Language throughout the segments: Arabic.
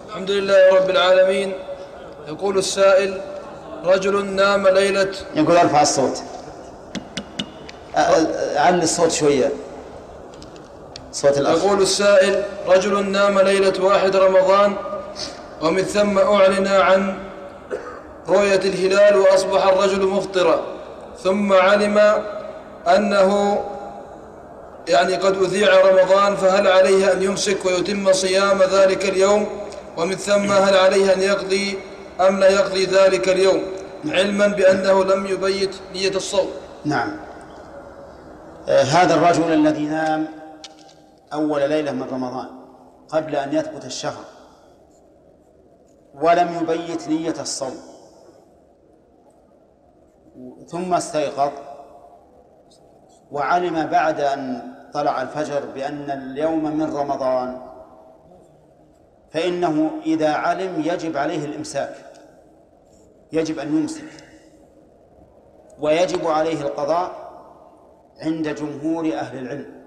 الحمد لله رب العالمين. يقول السائل: رجل نام ليلة. يقول ارفع الصوت، علي الصوت شوية، صوت الأخ. يقول السائل: رجل نام ليلة 1 رمضان ومن ثم أعلن عن رؤية الهلال وأصبح الرجل مفطرا، ثم علم أنه قد أذيع رمضان، فهل عليه أن يمسك ويتم صيام ذلك اليوم؟ ومن ثم هل عليه أن يقضي أم لا يقضي ذلك اليوم، علما بأنه لم يبيت نية الصوم؟ نعم. هذا الرجل الذي نام أول ليلة من رمضان قبل أن يثبت الشهر ولم يبيت نية الصوم، ثم استيقظ وعلم بعد أن طلع الفجر بأن اليوم من رمضان، فإنه إذا علم يجب عليه الإمساك، يجب أن يمسك، ويجب عليه القضاء عند جمهور أهل العلم،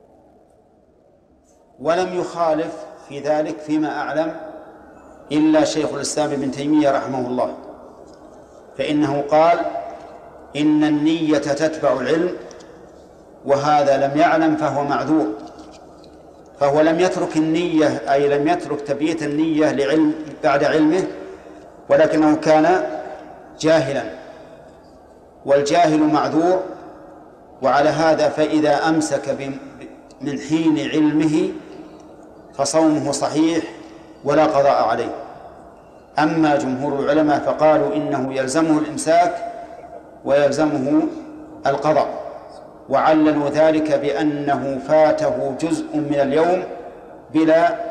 ولم يخالف في ذلك فيما أعلم إلا شيخ الإسلام ابن تيمية رحمه الله، فإنه قال إن النية تتبع العلم، وهذا لم يعلم فهو معذور، فهو لم يترك النية، أي لم يترك تبييت النية لعلم بعد علمه، ولكنه كان جاهلا، والجاهل معذور. وعلى هذا فإذا أمسك من حين علمه فصومه صحيح ولا قضاء عليه. أما جمهور العلماء فقالوا إنه يلزمه الإمساك ويلزمه القضاء، وعللوا ذلك بأنه فاته جزء من اليوم بلا